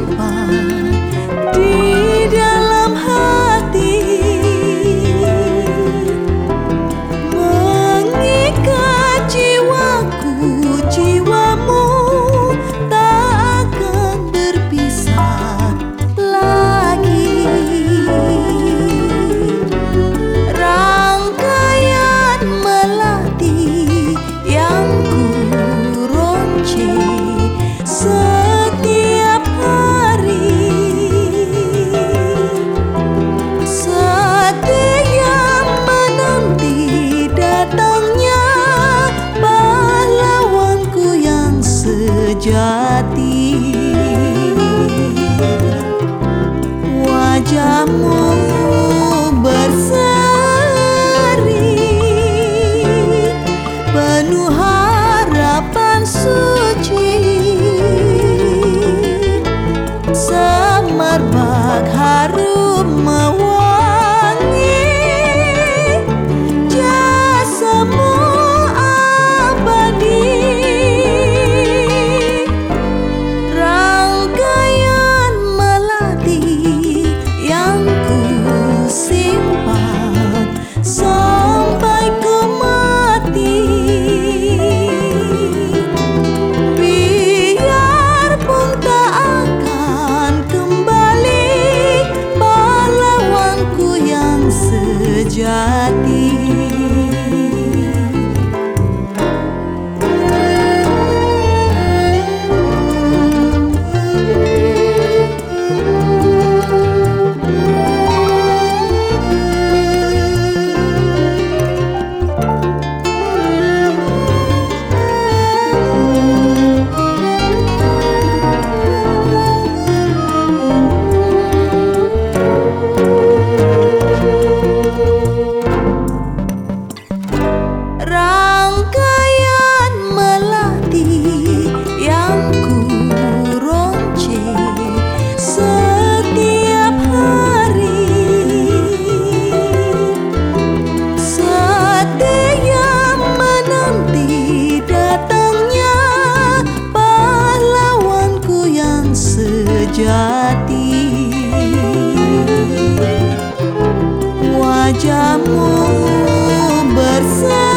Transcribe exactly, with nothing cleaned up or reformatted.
simpan di dalam hati, mengikat jiwaku, jiwamu tak akan berpisah lagi. Rangkaian melati yang ku ronce setiap hari, setia menanti datangnya pahlawanku yang sejati. Wajahmu berseri, penuh harapan suci, semerbak harum mewangi, jasamu abadi. Rangkaian melati yang ku simpan sampai ku mati, biarpun tak akan kembali pahlawanku yang sejati. Rangkaian melati yang ku ronce setiap hari, setia menanti datangnya pahlawanku yang sejati. Wajahmu berseri,